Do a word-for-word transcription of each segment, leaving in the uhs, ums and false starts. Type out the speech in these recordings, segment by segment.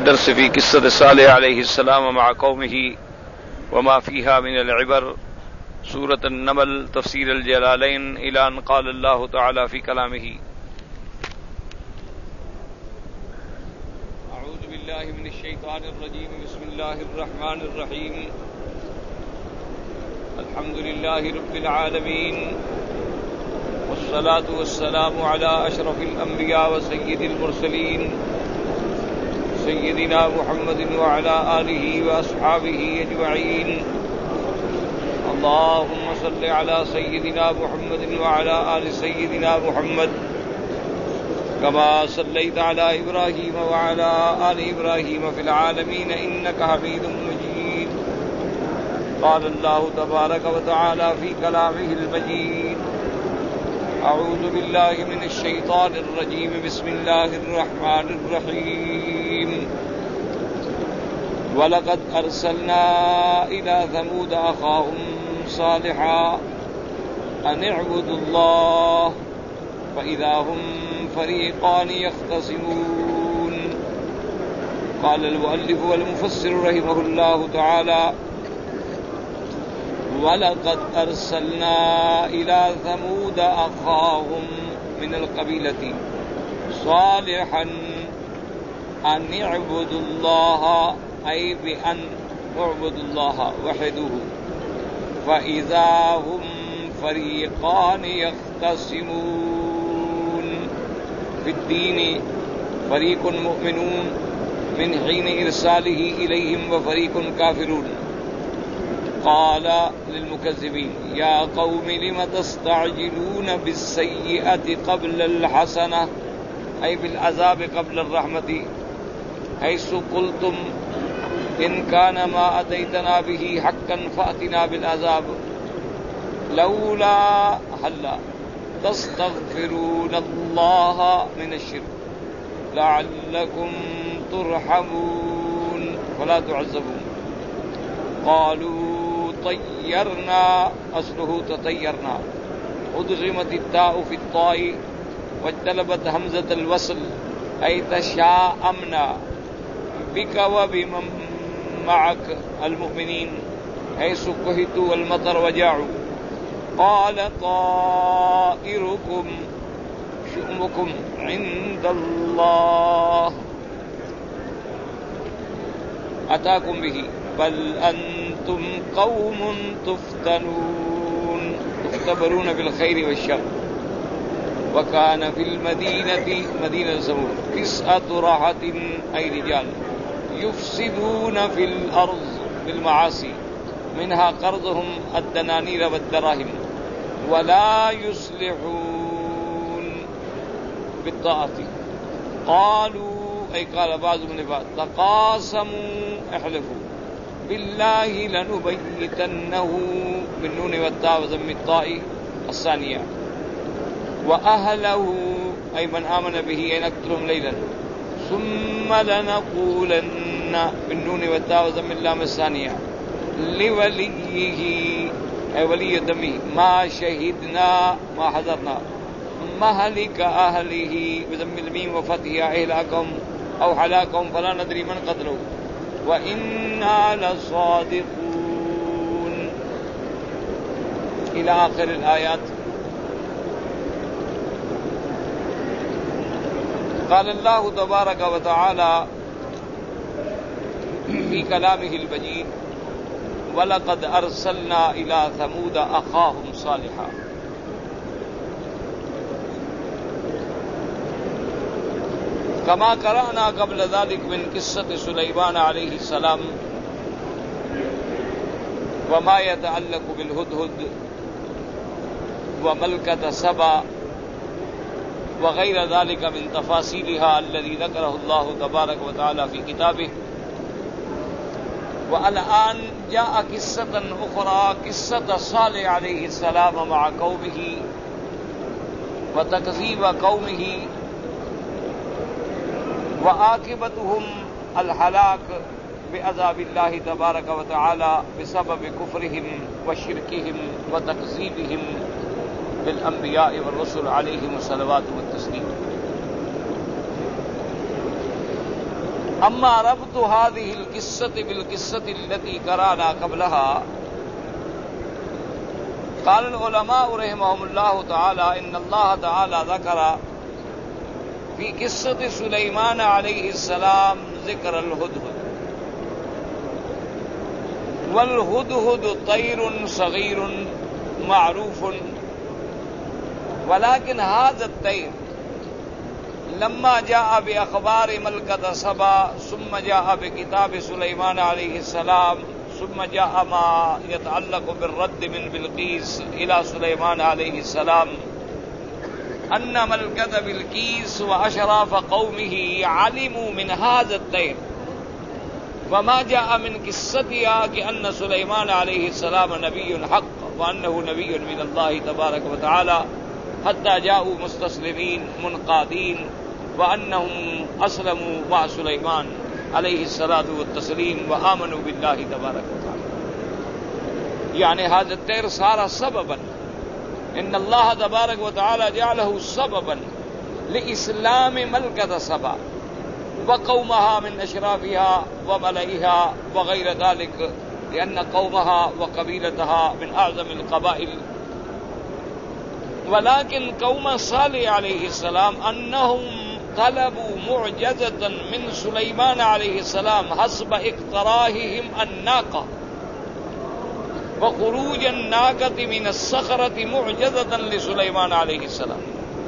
الدرس في قصة صالح عليه السلام مع قومه وما فيها من العبر سورة النمل تفسير الجلالين إلى أن قال الله تعالى في كلامه أعوذ بالله من الشيطان الرجيم بسم الله الرحمن الرحيم الحمد لله رب العالمين والصلاة والسلام على أشرف الأنبياء وسيد المرسلين سيدنا محمد وعلى آله وأصحابه أجمعين اللهم صل على سيدنا محمد وعلى آل سيدنا محمد كما صليت على إبراهيم وعلى آل إبراهيم في العالمين إنك حميد مجيد قال الله تبارك وتعالى في كلامه المجيد أعوذ بالله من الشيطان الرجيم بسم الله الرحمن الرحيم ولقد أرسلنا إلى ثمود أخاهم صالحا أن اعبدوا الله فإذا هم فريقان يختصمون قال المؤلف والمفسر رحمه الله تعالى وَلَقَدْ أَرْسَلْنَا إِلَى ثَمُودَ أَخَاهُمْ من القبيلة صالحا أن اعبدوا الله أي بأن اعبدوا الله وحده فإذا هم فريقان يختصمون في الدين فريق مؤمنون من حين إرساله إليهم وفريق كافرون قال للمكذبين يا قوم لم تستعجلون بالسيئة قبل الحسنة أي بالعذاب قبل الرحمة حيث قلتم إن كان ما أتيتنا به حقا فأتنا بالعذاب لولا هلا تستغفرون الله من الشرك لعلكم ترحمون فلا تعذبون قالوا طيرنا أصله تطيرنا أدغمت التاء في الطاء واجتلبت همزة الوصل أي تشاءمنا بك وبمن معك المؤمنين حيث كهتوا والمطر وجاعوا قال طائركم شؤمكم عند الله أتاكم به بل أنتم قوم تفتنون تختبرون بالخير والشر وكان في المدينة مدينة ثمود تسعة رهط أي رجال يفسدون في الأرض بالمعاصي منها قرضهم الدنانير والدراهم ولا يصلحون بالطاعة قالوا أي قال بعض من بعض تقاسموا احلفوا بالله لنبيتنه بالنون والتاء وضم الطاء الثانية وأهله أي من آمن به أن نقتلهم ليلا ثم لنقولن بالنون والتاء وضم اللام الثانية لوليه أي ولي دمه ما شهدنا ما حضرنا مهلك أهله بضم الميم وفتحها إهلاكهم أو حلاكهم فلا ندري من قتله وَإِنَّا لَصَادِقُونَ إلى آخر الآيات. قال الله تبارك وتعالى في كلامه المجيد وَلَقَدْ أَرْسَلْنَا إِلَى ثَمُودَ أَخَاهُمْ صَالِحًا كما قرأنا قبل ذلك من قصة سليمان عليه السلام وما يتعلق بالهدهد وملكة سبا وغير ذلك من تفاصيلها الذي ذكره الله تبارك وتعالى في كتابه. والآن جاء قصة أخرى قصة صالح عليه السلام مع قومه وتكذيب قومه وعاقبتهم الحلاك بعذاب الله تبارك وتعالى بسبب كفرهم وشركهم وتكذيبهم بالأنبياء والرسل عليهم الصلوات والتسليم. أما ربط هذه القصة بالقصة التي قرأنا قبلها، قال العلماء رحمهم الله تعالى إن الله تعالى ذكر في قصة سليمان عليه السلام ذكر الهدهد، والهدهد طير صغير معروف، ولكن هذا الطير لما جاء بأخبار ملكة سبا ثم جاء بكتاب سليمان عليه السلام ثم جاء ما يتعلق بالرد من بلقيس إلى سليمان عليه السلام أن ملكة بلقيس وأشراف قومه علموا من هذا الطير، وما جاء من قصتها كأن سليمان عليه السلام نبي حق وأنه نبي من الله تبارك وتعالى، حتى جاءوا مستسلمين منقادين وأنهم أسلموا مع سليمان عليه الصلاة والتسليم وآمنوا بالله تبارك وتعالى. يعني هذا الطير صار سببا، إن الله تبارك وتعالى جعله سببا لإسلام ملكة سبا وقومها من أشرافها وملئها وغير ذلك، لأن قومها وقبيلتها من أعظم القبائل. ولكن قوم صالح عليه السلام أنهم طلبوا معجزة من سليمان عليه السلام حسب اقتراحهم الناقة، وخروج الناقة من الصخرة معجزة لسليمان عليه السلام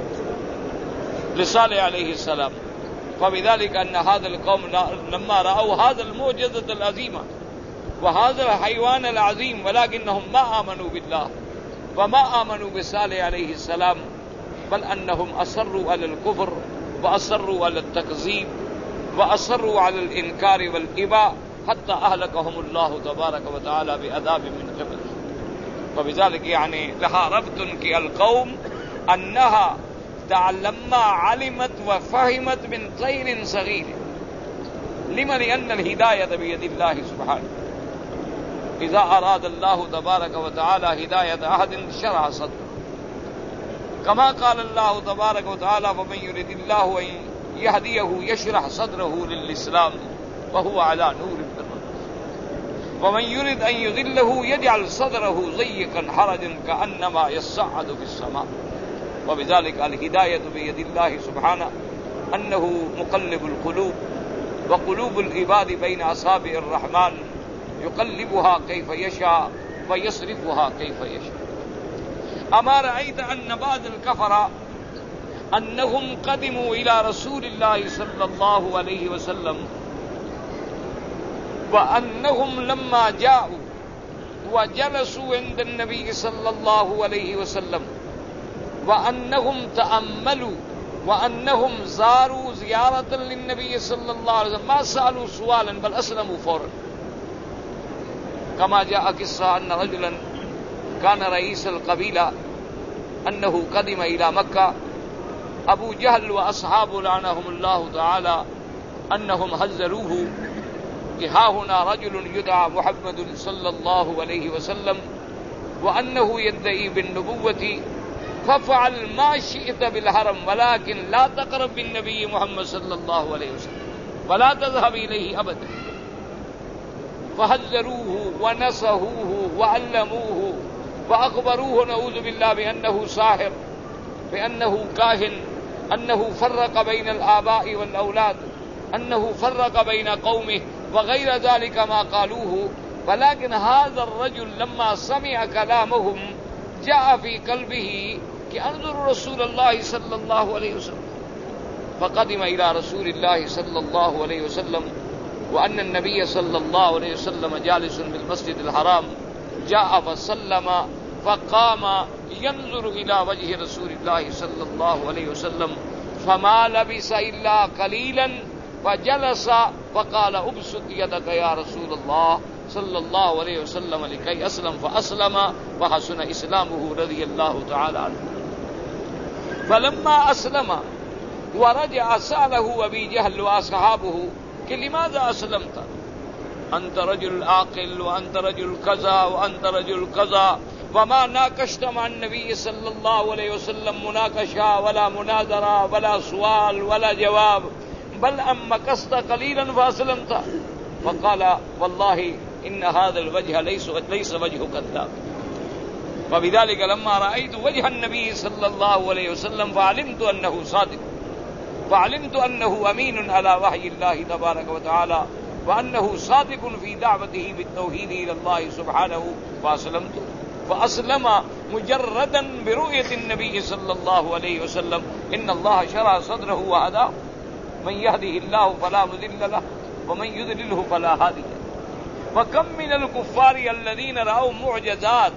لصالح عليه السلام، فبذلك أن هذا القوم لما رأوا هذا المعجزة العظيمة وهذا الحيوان العظيم ولكنهم ما آمنوا بالله وما آمنوا بصالح عليه السلام، بل أنهم أصروا على الكفر وأصروا على التكذيب وأصروا على الإنكار والإباء حتى أهلكهم الله تبارك وتعالى بعذاب من قبل. فبذلك يعني لها ربط كالقوم أنها لما علمت وفهمت من طير صغير. لما؟ لأن الهداية بيد الله سبحانه، إذا أراد الله تبارك وتعالى هداية أحد شرح صدره، كما قال الله تبارك وتعالى ومن يرد الله أن يهديه يشرح صدره للإسلام وهو على نور من ربه، ومن يرد أن يضله يجعل صدره ضيقا حرجا كأنما يصعد في السماء. وبذلك الهداية بيد الله سبحانه، أنه مقلب القلوب، وقلوب العباد بين أصابع الرحمن يقلبها كيف يشاء ويصرفها كيف يشاء. أما رأيت أن بعض الكفرة أنهم قدموا إلى رسول الله صلى الله عليه وسلم، وأنهم لما جاءوا وجلسوا عند النبي صلى الله عليه وسلم وأنهم تأملوا وأنهم زاروا زيارة للنبي صلى الله عليه وسلم ما سألوا سؤالا بل أسلموا فورا. كما جاء قصة أن رجلا كان رئيس القبيلة أنه قدم إلى مكة، أبو جهل وأصحابه لعنهم الله تعالى أنهم هزروه ها هنا رجل يدعى محمد صلى الله عليه وسلم وأنه يدعي بالنبوة، ففعل ما شئت بالحرم ولكن لا تقرب بالنبي محمد صلى الله عليه وسلم ولا تذهب إليه أبدا. فهزروه ونصحوه وعلموه وأخبروه نعوذ بالله بأنه ساحر، بأنه كاهن، أنه فرق بين الآباء والأولاد، أنه فرق بين قومه وغير ذلك ما قالوه. ولكن هذا الرجل لما سمع كلامهم جاء في قلبه كأنظر رسول الله صلى الله عليه وسلم، فقدم إلى رسول الله صلى الله عليه وسلم وأن النبي صلى الله عليه وسلم جالس بالمسجد الحرام، جاء فسلم فقام ينظر إلى وجه رسول الله صلى الله عليه وسلم، فما لبث إلا قليلا فجلس فقال ابسط يدك يا رسول الله صلى الله عليه وسلم لكي أسلم، فأسلم وحسن إسلامه رضي الله تعالى عنه. فلما أسلم ورجع سأله أبي جهل وأصحابه لماذا أسلمت؟ أنت رجل عاقل وأنت رجل كذا وأنت رجل كذا، وما ناقشت مع النبي صلى الله عليه وسلم مناقشة ولا مناظرة ولا سؤال ولا جواب، بل ام مكثت قليلا فاسلمت؟ فقال والله ان هذا الوجه ليس ليس وجه كذاب. وبذلك لما رأيت وجه النبي صلى الله عليه وسلم فعلمت أنه صادق، فعلمت أنه أمين على وحي الله تبارك وتعالى، وأنه صادق في دعوته بالتوحيد إلى الله سبحانه، فأسلمت. فأسلم مجردا برؤية النبي صلى الله عليه وسلم. إن الله شرح صدره وهداه، من يهده الله فلا مضل له ومن يضلله فلا هادي له. وكم من الكفار الذين رأوا معجزات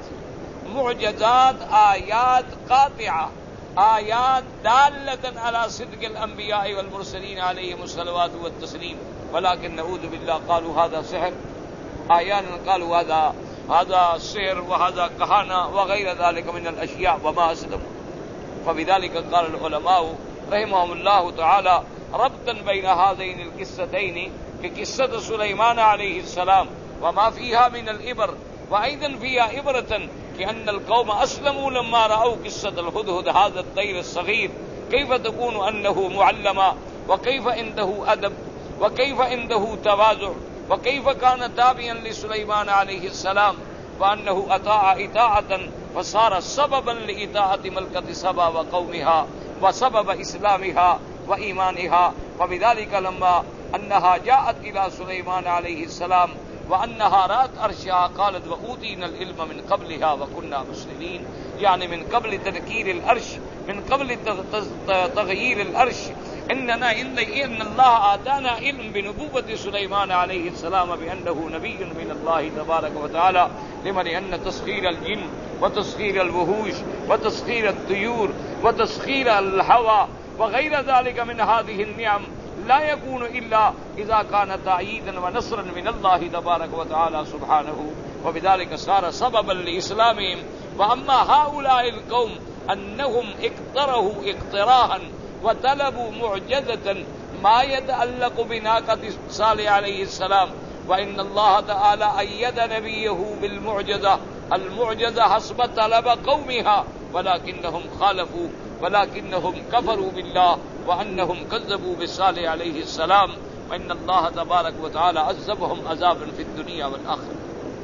معجزات آيات قاطعة، آيات دالة على صدق الأنبياء والمرسلين عليهم الصلوات والتسليم، ولكن نعوذ بالله قالوا هذا سحر، أحيانا قالوا هذا هذا سحر وهذا كهانة وغير ذلك من الأشياء وما أسلموا. فبذلك قال العلماء رحمهم الله تعالى ربطا بين هذين القصتين كقصة سليمان عليه السلام وما فيها من الإبر، وأيضا فيها إبرة كأن القوم أسلموا لما رأوا قصة الهدهد هذا الطير الصغير، كيف تكون أنه معلما، وكيف عنده أدب، وكيف عنده تواضع، وكيف كان تابعا لسليمان عليه السلام، وأنه أطاع إطاعة فصار سببا لإطاعة ملكة سبا وقومها وسبب إسلامها وإيمانها. فبذلك لما أنها جاءت إلى سليمان عليه السلام وأنها رأت عرشها قالت وأوتينا العلم من قبلها وكنا مسلمين، يعني من قبل تذكير العرش، من قبل تغيير العرش، إننا إن الله آتانا علم بنبوة سليمان عليه السلام بأنه نبي من الله تبارك وتعالى، لمن أن تسخير الجن وتسخير الوحوش وتسخير الطيور وتسخير الهوى وغير ذلك من هذه النعم لا يكون إلا إذا كان تأييدا ونصرا من الله تبارك وتعالى سبحانه. وبذلك صار سببا لإسلامهم. وأما هؤلاء القوم أنهم اقترهوا اقتراها وطلبوا معجزة ما يتعلق بناقة صالح عليه السلام، وإن الله تعالى أيد نبيه بالمعجزة، المعجزة حسب طلب قومها، ولكنهم خالفوا، ولكنهم كفروا بالله، وأنهم كذبوا بصالح عليه السلام، وإن الله تبارك وتعالى عذبهم عذابا في الدنيا والآخرة.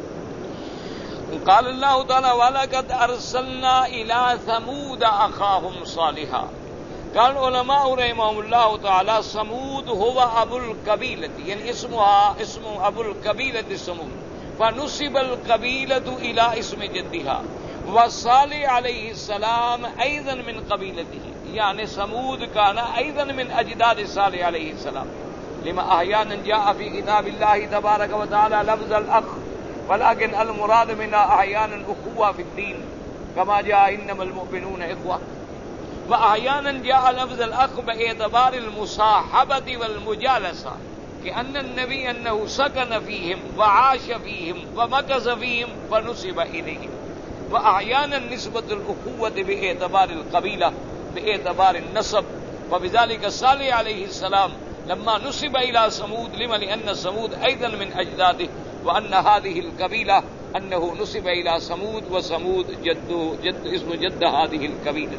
قال الله تعالى ولقد أرسلنا إلى ثمود أخاهم صالحا. قال العلماء رحمهم الله تعالى ثمود هو أبو القبيلة، يعني اسمها اسم أبو القبيلة ثمود، فنسب القبيلة إلى اسم جدها، وصالح عليه السلام أيضا من قبيلته، يعني ثمود كان أيضا من أجداد صالح عليه السلام. لما أحيانا جاء في كتاب الله تبارك وتعالى لفظ الأخ، ولكن المراد منها أحيانا أخوة في الدين كما جاء إنما المؤمنون إخوة، وأحيانا جاء لفظ الأخ باعتبار المصاحبة والمجالسة، كأن النبي أنه سكن فيهم وعاش فيهم ومكث فيهم فنسب إليهم. وأحيانا نسبة الأخوة باعتبار القبيلة باعتبار النسب. وبذلك صالح عليه السلام لما نسب إلى ثمود، لما لأن ثمود أيضا من أجداده، وأن هذه القبيلة أنه نسب إلى ثمود، وثمود جد جد اسم جد هذه القبيلة.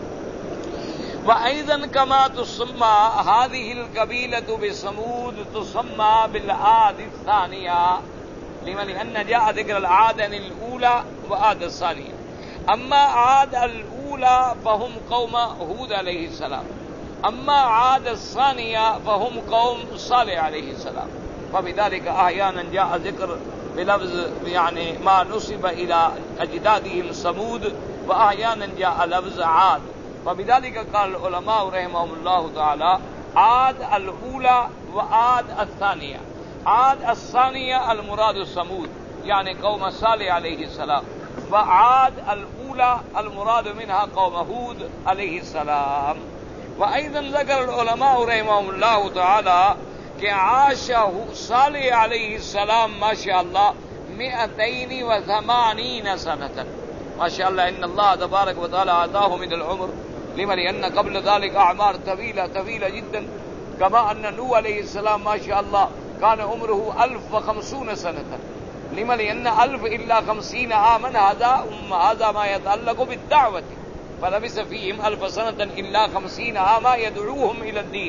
وأيضا كما تسمى هذه القبيلة بثمود تسمى بالعاد الثانية، لما لأن جاء ذكر العاد الأولى وعاد الثانية. أما عاد الأولى فهم قوم هود عليه السلام، أما عاد الثانية فهم قوم صالح عليه السلام. فبذلك أحيانا جاء ذكر بلفظ يعني ما نسب إلى أجدادهم ثمود، وأحيانا جاء لفظ عاد. وبذلك قال العلماء رحمهم الله تعالى عاد الأولى وعاد الثانية. عاد الثانية المراد ثمود يعني قوم صالح عليه السلام، وعاد الأولى المراد منها قوم هود عليه السلام. وأيضا ذكر العلماء رحمهم الله تعالى کہ عاش صالح عليه السلام ما شاء الله مئتين وثمانين سنة، ما شاء الله إن الله تبارك وتعالى آتاه من العمر، لما لأن قبل ذلك أعمار طويلة طويلة جدا، كما أن نوح عليه السلام ما شاء الله كان عمره ألف وخمسون سنة، لما لأن ألف إلا خمسين عاما هذا هذا ما يتعلق بالدعوة، فلبث فيهم ألف سنة إلا خمسين عاما يدعوهم إلى الدين.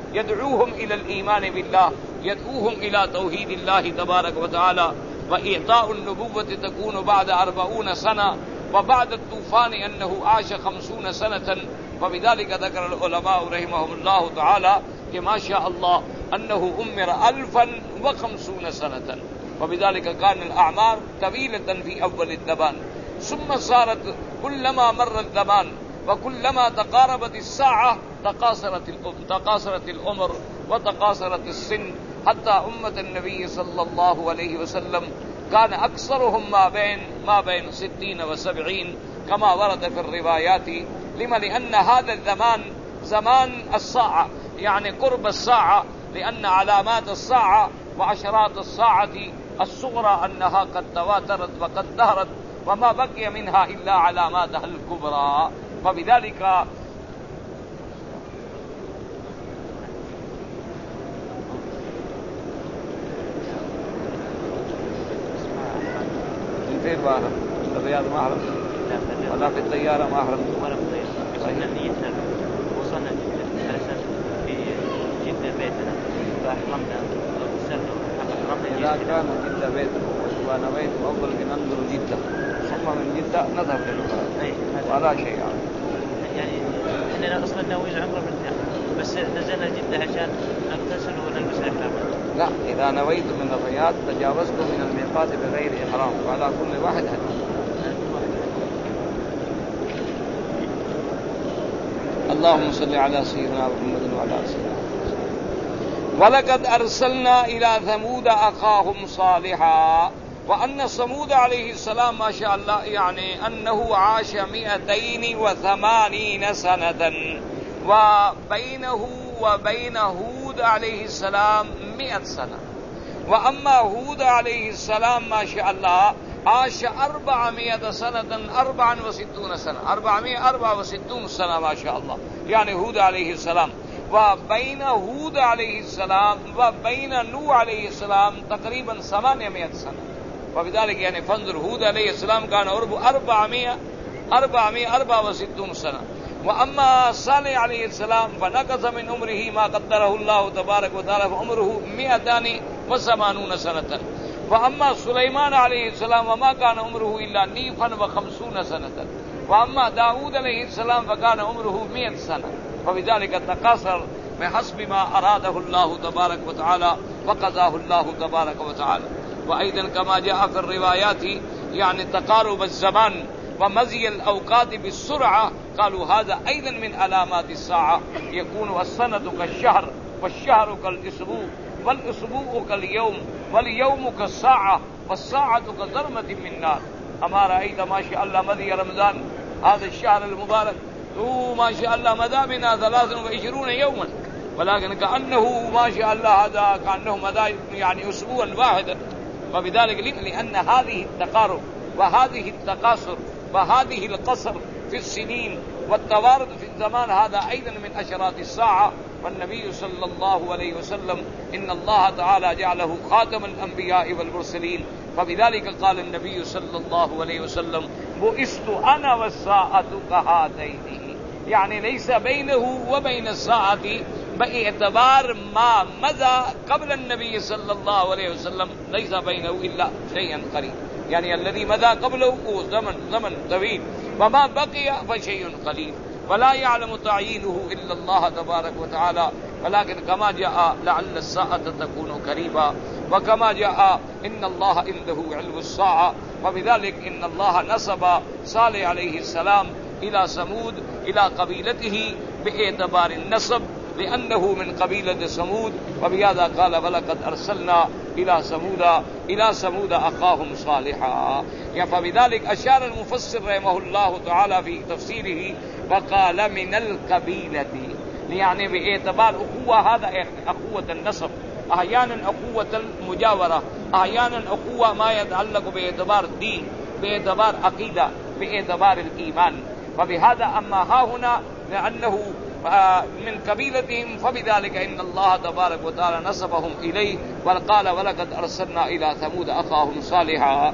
يدعوهم إلى الإيمان بالله، يدعوهم إلى توحيد الله تبارك وتعالى، وإعطاء النبوة تكون بعد أربعون سنة، وبعد الطوفان أنه عاش خمسون سنة. وبذلك ذكر العلماء رحمهم الله تعالى کہ ما شاء الله أنه أمر ألفا وخمسون سنة، وبذلك كان الأعمار طويلة في أول الزمان، ثم صارت كلما مر الزمان وكلما تقاربت الساعة تقاصرت تقاصرت العمر وتقاصرت السن، حتى أمة النبي صلى الله عليه وسلم كان أكثرهم ما بين ما بين ستين وسبعين كما ورد في الروايات. لما؟ لأن هذا الزمان زمان الساعة، يعني قرب الساعة، لأن علامات الساعة وعشرات الساعة الصغرى أنها قد تواترت وقد ظهرت، وما بقي منها إلا علاماتها الكبرى. فبذلك في البحر الرياض ما أحرم ولا في الطيارة ما أحرم ولا في الطيارة. وصلنا نيتنا وصلنا علشان في جدة بيتنا فأحرمنا وصلنا أحرمنا. إذا كان جدة بيتنا ونويت أفضل من أنظر جدة ثم من جدة نذهب للبحر ولا شيء يعني إحنا أصلا ناوي العمرة من بس نزلنا جدة عشان نغتسل ونلبس الإحرام. لا، إذا نويت من الرياض تجاوزت من الميقات بغير إحرام، وعلى كل واحد هدي. اللهم صل على سيدنا محمد وعلى آل سيدنا محمد. ولقد أرسلنا إلى ثمود أخاهم صالحا، وأن ثمود عليه السلام ما شاء الله يعني أنه عاش مئتين وثمانين سنة، وبينه وبين هود عليه السلام مئة سنة. وأما هود عليه السلام ما شاء الله عاش أربعمائة سنة، أربعا وستون سنة، أربعمائة أربعة وستون سنة ما شاء الله، يعني هود عليه السلام. وبين هود عليه السلام وبين نوح عليه السلام تقريبا ثمانمائة سنة. وبذلك يعني فانظر هود عليه السلام كان قربه أربعمائة أربعمائة أربعة وستون سنة. وأما صالح عليه السلام فنقص من عمره ما قدره الله تبارك وتعالى، فعمره مئتان وثمانون سنة. وأما سليمان عليه السلام وما كان عمره إلا نيفا وخمسون سنة. وأما داود عليه السلام فكان عمره مئة سنة. فبذلك تقاصر بحسب ما أراده الله تبارك وتعالى وقضاه الله تبارك وتعالى. وأيضا كما جاء في الروايات يعني تقارب الزمان ومزي الأوقات بالسرعة، قالوا هذا أيضا من علامات الساعة، يكون السنة كالشهر والشهر كالأسبوع والأسبوع كاليوم واليوم كالساعة والساعة كضرمة من نار. أما رأيت ما شاء الله مضي رمضان هذا الشهر المبارك هو ما شاء الله مدى بنا ثلاث وعشرون يوما، ولكن كأنه ما شاء الله هذا كأنه مدى يعني أسبوعا واحدا. وبذلك لأن هذه التقارب وهذه التقاصر وهذه القصر في السنين والتوارد في الزمان هذا أيضا من أشراط الساعة. والنبي صلى الله عليه وسلم إن الله تعالى جعله خاتم الأنبياء والمرسلين، فبذلك قال النبي صلى الله عليه وسلم بعثت أنا والساعة كهاتين، يعني ليس بينه وبين الساعة باعتبار ما مضى قبل النبي صلى الله عليه وسلم ليس بينه إلا شيئا قريب، يعني الذي مضى قبله هو زمن زمن طويل، وما بقي فشيء قليل، ولا يعلم تعيينه إلا الله تبارك وتعالى. ولكن كما جاء لعل الساعة تكون قريبا، وكما جاء إن الله عنده علم الساعة. وبذلك إن الله نسب صالح عليه السلام إلى ثمود إلى قبيلته باعتبار النسب لأنه من قبيلة ثمود، وبهذا قال ولقد أرسلنا إلى ثمود إلى ثمود أخاهم صالحا. فبذلك أشار المفسر رحمه الله تعالى في تفسيره وقال من القبيلة، يعني باعتبار أخوة هذا أخوة النسب، أحيانا أخوة المجاورة، أحيانا أخوة ما يتعلق باعتبار الدين، باعتبار عقيدة، باعتبار الإيمان. وبهذا أما ها هنا لأنه من قبيلتهم فبذلك إن الله تبارك وتعالى نسبهم إليه وقال ولقد أرسلنا إلى ثمود أخاهم صالحا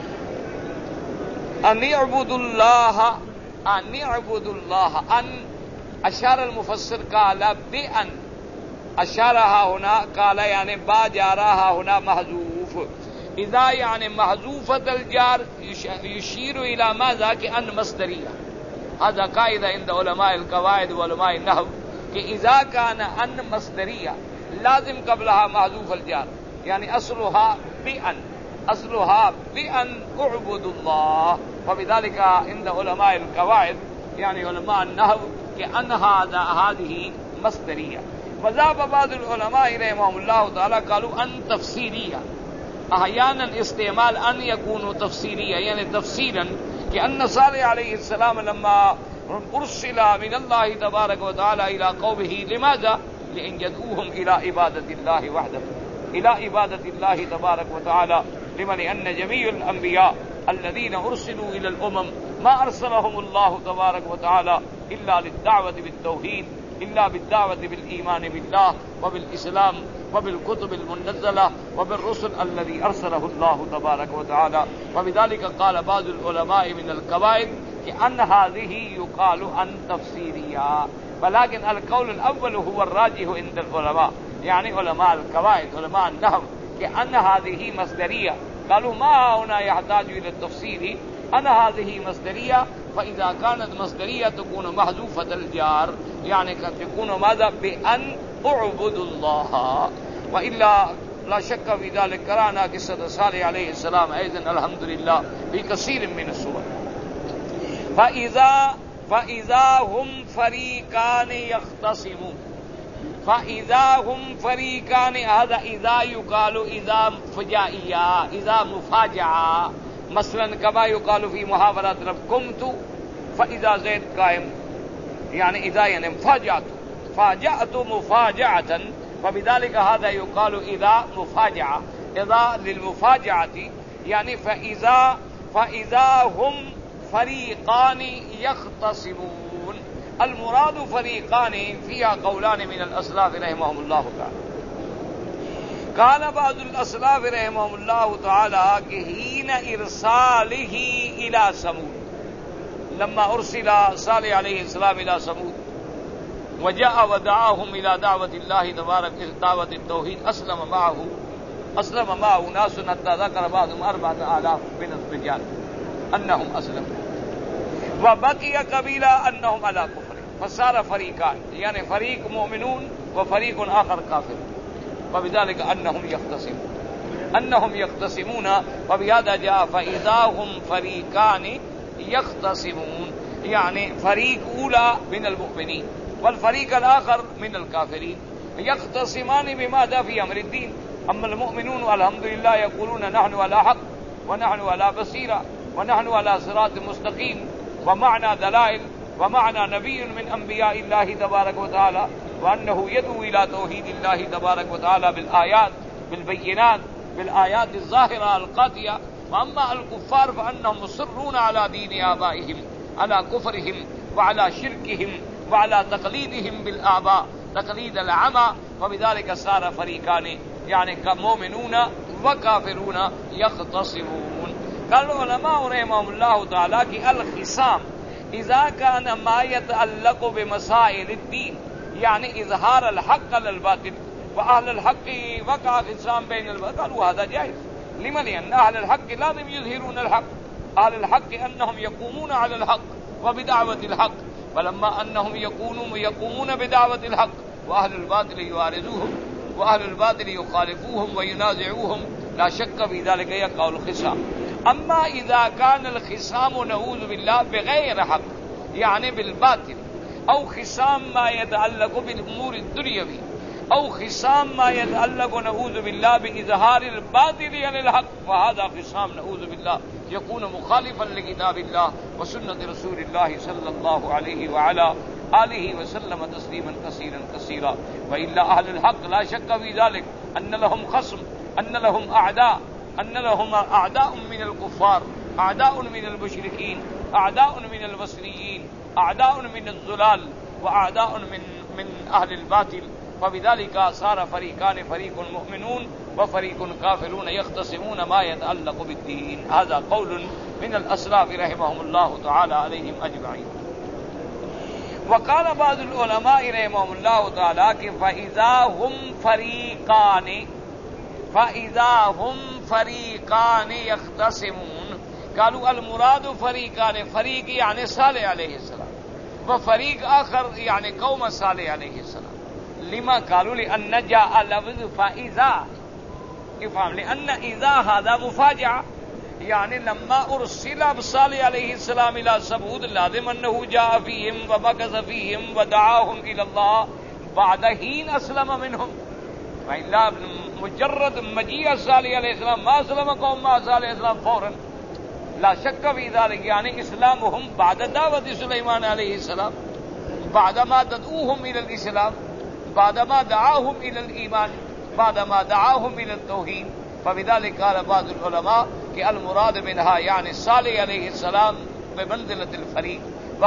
أن يعبدوا الله أن يعبدوا الله. أن أشار المفسر قال بأن اشارہ ہونا قال یعنی با جارہ ہونا محذوف، اذا یعنی محذوفت الجار یشیر الی ماذا کہ ان مصدریہ. هذا قاعدہ عند علماء القواعد وعلماء النحو کہ اذا كان ان مصدریہ لازم قبلها محذوف الجار، یعنی اصلها بان، اصلها بان اعبد الله، وبذلك عند علماء القواعد يعني علماء النحو کہ ان هذا هذه مصدریہ. وذهب بعض العلماء رحمهم الله تعالى قالوا ان تفسیریہ، احیانا استعمال ان يكون تفسیریہ یعنی تفسیرا کہ ان صالح علیہ السلام لما ارسل من اللہ تبارک وتعالى الى قومه لماذا؟ لان يدعوهم الى عبادة الله وحده، الى عبادة الله تبارك وتعالى، لمن ان جميع الانبياء الذين ارسلوا الى الامم ما ارسلهم الله تبارك وتعالى الا للدعوة بالتوحيد، الا بالدعوة بالايمان بالله وبالاسلام وبالكتب المنزلة وبالرسل الذي ارسله الله تبارك وتعالى. وبذلك قال بعض العلماء من القواعد ان هذه يقال ان تفسيرية، ولكن القول الاول هو الراجح عند العلماء، يعني علماء القواعد علماء النحو ان هذه مصدرية. قالوا ما هنا يحتاج الى التفسير، ان هذه مصدرية، فاذا كانت مصدرية تكون محذوفة الجار، يعني تكون ماذا؟ بان اعبد الله. والا لا شك في ذلك قرانا قصة صالح عليه السلام ايضا الحمد لله في كثير من السور. فاذا فاذا هم فريقان يختصمون، فاذا هم فريقان، هذا اذا يقال اذا فجائية، اذا مفاجعة، مثلا كما يقال في محاورات رب قمت فاذا زيد قائم، يعني اذا يعني مفاجأة، فاجأت مفاجأة، فبذلك هذا يقال اذا مفاجعة، اذا للمفاجأة، يعني فاذا فاذا هم فريقان يختصمون. المراد فريقان فيها قولان من الاسلاف رحمهم الله تعالى. قال بعض الاسلاف رحمهم الله تعالى کہ حين ارساله الى ثمود، لما ارسل صالح عليه السلام الى ثمود وجاء ودعاهم الى دعوة الله تبارك دعوة التوحيد، اسلم معه اسلم معه ناس حتى ذكر بعضهم اربعة آلاف من الرجال انهم اسلموا، وبقي قبيلة انهم على كفر، فصار فريقان، يعني فريق مؤمنون وفريق آخر كافر، وبذلك انهم يختصمون انهم يختصمون وبهذا جاء فإذا هم فريقان يختصمون، يعني فريق اولى من المؤمنين والفريق الاخر من الكافرين، يختصمان بماذا؟ في امر الدين. اما المؤمنون الحمد لله يقولون نحن على حق ونحن على بصيرة ونحن على صراط مستقيم ومعنا دلائل ومعنا نبي من انبياء الله تبارك وتعالى، وانه يدعو الى توحيد الله تبارك وتعالى بالايات بالبينات بالايات الظاهرة القاطعة. واما الكفار فانهم مصرون على دين آبائهم، على كفرهم وعلى شركهم وعلى تقليدهم بالآباء تقليد العمى، وبذلك صار فريقان، يعني كمؤمنون وكافرون يختصمون. قال العلماء رحمهم الله تعالى کہ الخصام اذا كان ما يتعلق بمسائل الدين، يعني اظهار الحق على الباطل، واهل الحق وقع خصام بين الباطل، قالوا هذا جائز. لمن؟ لان اهل الحق لازم يظهرون الحق، اهل الحق انهم يقومون على الحق وبدعوة الحق، فلما انهم يكونوا يقومون بدعوة الحق واهل الباطل يعارضوهم واهل الباطل يخالفوهم وينازعوهم، لا شك في ذلك يقع الخصام. اما اذا كان الخصام نعوذ بالله بغير حق، يعني بالباطل، او خصام ما يتعلق بالامور الدنيوية، او خصام ما يتعلق نعوذ بالله باظهار الباطل عن الحق، وهذا خصام نعوذ بالله يكون مخالفا لكتاب الله وسنة رسول الله صلى الله عليه وعلى آله وسلم تسليما كثيرا كثيرا. وإلا أهل الحق لا شك في ذلك أن لهم خصم، أن لهم أعداء، أن لهم أعداء من الكفار، أعداء من المشركين، أعداء من المصريين، أعداء من الضلال، وأعداء من من أهل الباطل. فبذلك صار فريقان، فريق مؤمنون وفريق كافرون يختصمون ما يتعلق بالدين. هذا قول من الأسلاف رحمهم الله تعالى عليهم أجمعين. وقال بعض العلماء رحمهم الله تعالی کہ فاذا هم فریقان فاذا هم فریقان یختصمون قالوا المراد فریقان، فریق یعنی صالح علیہ السلام وفریق آخر یعنی قوم صالح علیہ السلام. لما قالوا لأن جاء لفظ فاذا افهم لأن اذا هذا مفاجأة، يعني لما ارسل صالح عليه السلام الى ثمود لازم انه جاء فيهم ومكث فيهم ودعاهم الى الله بعد حين اسلم منهم، والا مجرد مجيء صالح عليه السلام ما اسلم قوم ما صالح عليه السلام فورا، لا شك في ذلك. يعني اسلامهم بعد دعوة سليمان عليه السلام، بعدما تدعوهم الى الاسلام، بعدما دعاهم الى الايمان، بعدما دعاهم الى التوحيد. فبذلك قال بعض العلماء کہ المراد منها يعني صالح علیہ السلام بمنزلة الفریق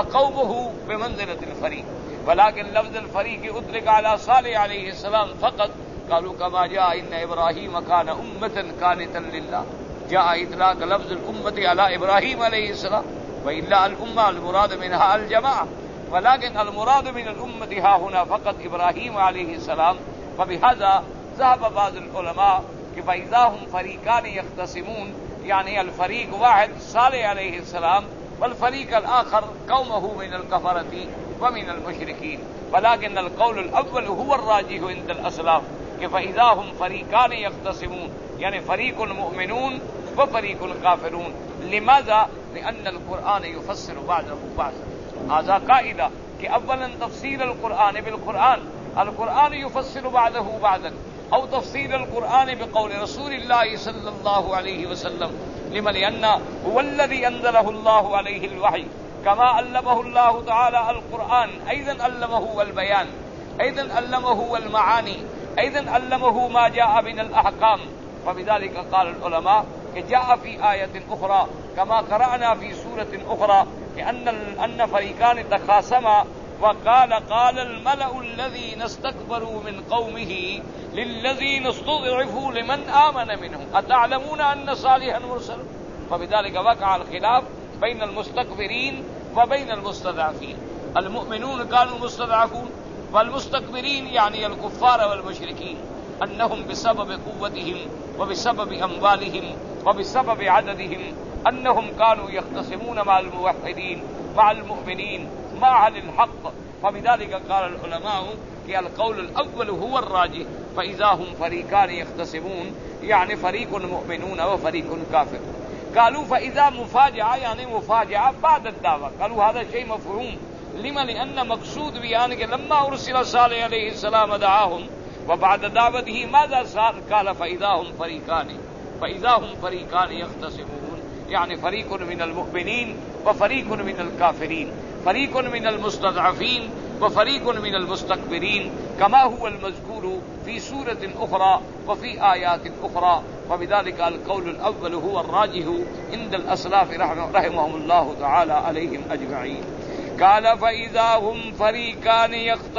وقومه بمنزلة الفریق، ولكن لفظ الفریق اطلق على صالح علیہ السلام فقط. قالوا كما جاء ان ابراہیم كان امة قانتا لله، جاء اطلاق لفظ الامة على ابراہیم علیہ السلام، والا الامة المراد منها الجماعة، ولكن المراد من الامة ها هنا فقط ابراہیم علیہ السلام. فبهذا ذهب بعض العلماء کہ فإذا هم فریقان یختصمون، يعني الفريق واحد صالح عليه السلام والفريق الآخر قومه من الكفرة ومن المشركين. ولكن القول الأول هو الراجح عند الأسلاف کہ فإذا هم فريقان يختصمون، يعني فريق مؤمنون وفريق كافرون. لماذا؟ لأن القرآن يفسر بعضه بعضا. هذا قاعدة کہ اولا تفسير القرآن بالقرآن، القرآن يفسر بعضه بعضا، أو تفسير القرآن بقول رسول الله صلى الله عليه وسلم. لما؟ لأن هو الذي أنزله الله عليه الوحي، كما علمه الله تعالى القرآن أيضا علمه البيان، أيضا علمه المعاني، أيضا علمه ما جاء من الأحكام. فبذلك قال العلماء کہ جاء في آية أخرى كما قرأنا في سورة أخرى أن أن فريقان تخاصما وقال قال الملأ الذين استكبروا من قومه للذين استضعفوا لمن آمن منهم أتعلمون أن صالحا مرسل. فبذلك وقع الخلاف بين المستكبرين وبين المستضعفين. المؤمنون كانوا مستضعفون، والمستكبرين يعني الكفار والمشركين أنهم بسبب قوتهم وبسبب أموالهم وبسبب عددهم أنهم كانوا يختصمون مع الموحدين مع المؤمنين مع أهل الحق. فبذلك قال العلماء کہ القول الاول هو الراجح فاذا هم فريقان يختصمون، يعني فريق مؤمنون وفريق كافر. قالوا فاذا مفاجأة يعني مفاجأة بعد الدعوة. قالوا هذا شيء مفهوم. لما؟ لأن مقصود بیان کہ لما ارسل صالح علیہ السلام دعاهم وبعد دعوته ماذا صار؟ قال فاذا هم فريقان فاذا هم فريقان يختصمون، يعني فريق من المؤمنين وفريق من الكافرين، فريق من المستضعفين وفريق من المستكبرين، كما هو المذكور في سورة أخرى وفي آيات أخرى. وبذلك القول الأول هو الراجح عند الأسلاف رحمهم الله تعالى عليهم أجمعين. قال فإذا هم فريقان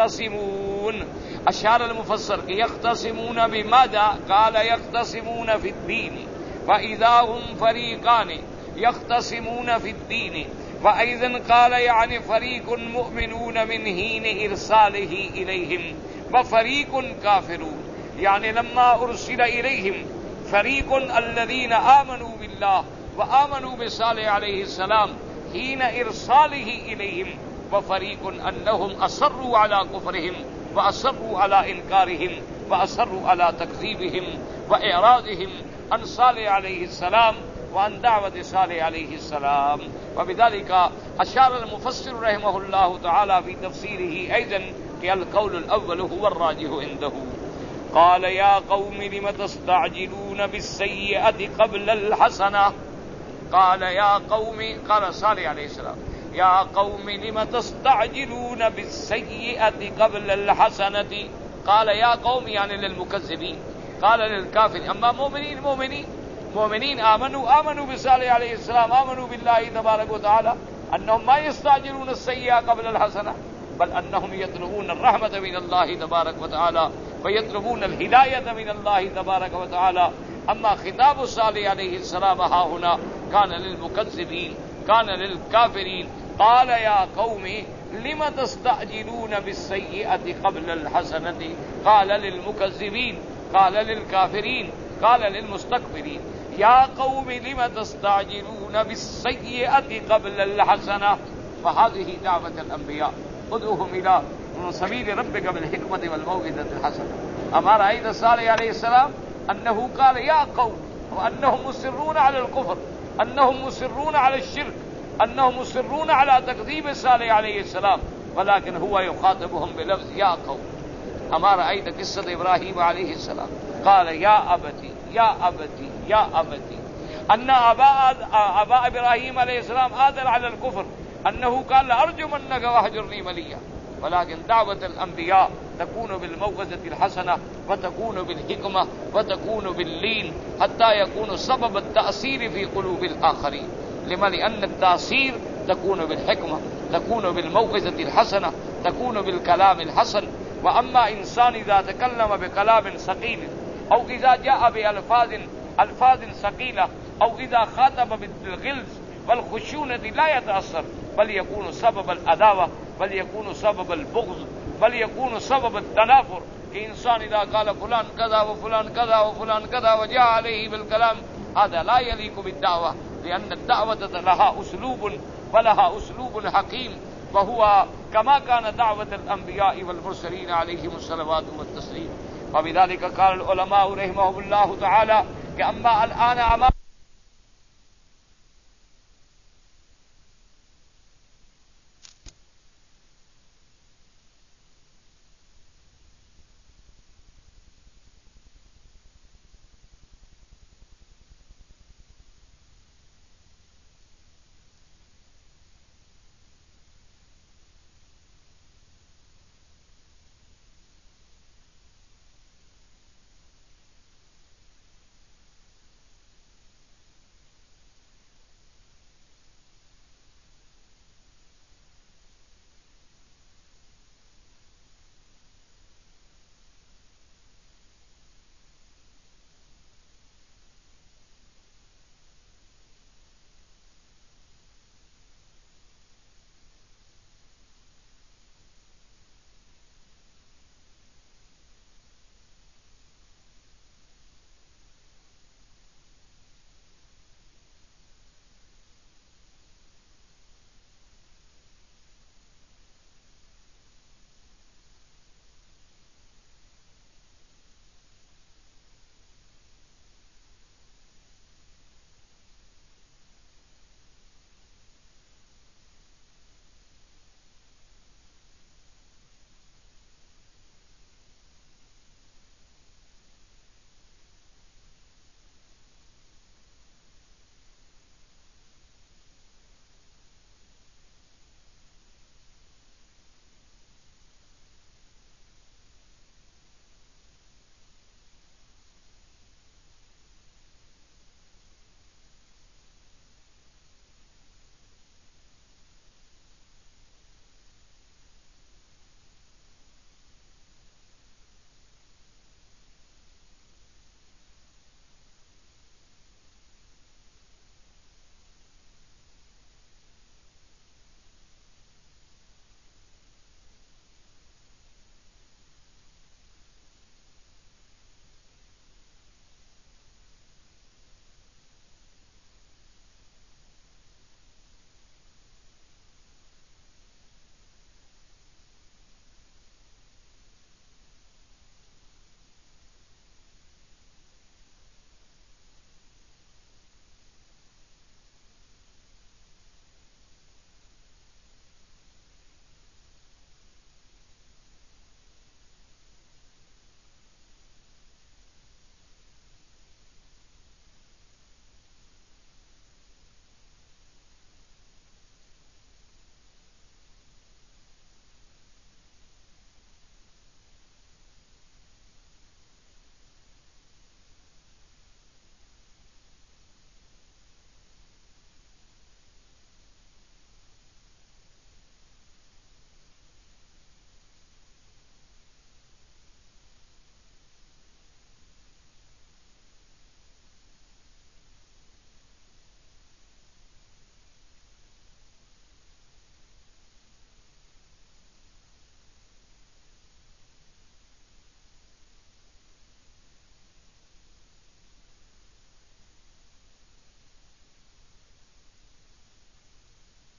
يختصمون. أشار المفسر يختصمون بماذا؟ قال يختصمون في الدين. فإذا هم فريقان يختصمون في الدين. وأيضا قال يعني فريق مؤمنون من حين إرساله إليهم وفريق كافرون، يعني لما أرسل إليهم فريق الذين آمنوا بالله وآمنوا بصالح عليه السلام حين إرساله إليهم، وفريق أنهم أصروا على كفرهم وأصروا على إنكارهم وأصروا على تكذيبهم وإعراضهم عن صالح عليه السلام وعن دعوة صالح عليه السلام. وبذلك أشار المفسر رحمه الله تعالى في تفسيره أيضا القول الأول هو الراجح عنده. قال يا قوم لم تستعجلون بالسيئة قبل الحسنة. قال يا قوم، قال صالح عليه السلام يا قوم لم تستعجلون بالسيئة قبل الحسنة. قال يا قوم يعني للمكذبين، قال للكافر. أما مؤمنين مؤمنين مؤمنين آمنوا آمنوا بصالح عليه السلام، آمنوا بالله تبارك وتعالى، أنهم ما يستعجلون السيئة قبل الحسنة، بل أنهم يطلبون الرحمة من الله تبارك وتعالى ويطلبون الهداية من الله تبارك وتعالى. أما خطاب صالح عليه السلام ها هنا كان للمكذبين، كان للكافرين. قال يا قوم لم تستعجلون بالسيئة قبل الحسنة قال للمكذبين قال للكافرين قال للمستكبرين يا قوم لم تستعجلون بالسيئة قبل الحسنة. فهذه دعوة الأنبياء ادعوهم إلى سبيل ربك بالحكمة والموعظة الحسنة. أما رأيت صالح عليه السلام أنه قال يا قوم، وأنهم مصرون على الكفر، أنهم مصرون على الشرك، أنهم مصرون على تكذيب صالح عليه السلام، ولكن هو يخاطبهم بلفظ يا قوم. أما رأيت قصة إبراهيم عليه السلام قال يا أبتي يا أبتي يا أبتي، أن أبا أبا إبراهيم عليه السلام آذر على الكفر، أنه قال لأرجمنك واهجرني مليا. ولكن دعوة الأنبياء تكون بالموعظة الحسنة، وتكون بالحكمة، وتكون باللين، حتى يكون سبب التأثير في قلوب الآخرين. لما؟ لأن التأثير تكون بالحكمة، تكون بالموعظة الحسنة، تكون بالكلام الحسن. وأما إنسان إذا تكلم بكلام ثقيل، أو إذا جاء بألفاظ ألفاظ ثقيلة، أو إذا خاطب بالغلظ والخشونة لا يتأثر، بل يكون سبب العداوة، بل يكون سبب البغض، بل يكون سبب التنافر. کہ انسان اذا قال فلان كذا وفلان كذا وفلان كذا وجاء عليه بالكلام، هذا لا يليق بالدعوة، لأن الدعوة لها أسلوب ولها أسلوب حكيم، وهو كما كان دعوة الأنبياء والمرسلين عليهم الصلوات والتسليم. وبذلك قال العلماء رحمهم الله تعالى کہ اما الآن أمام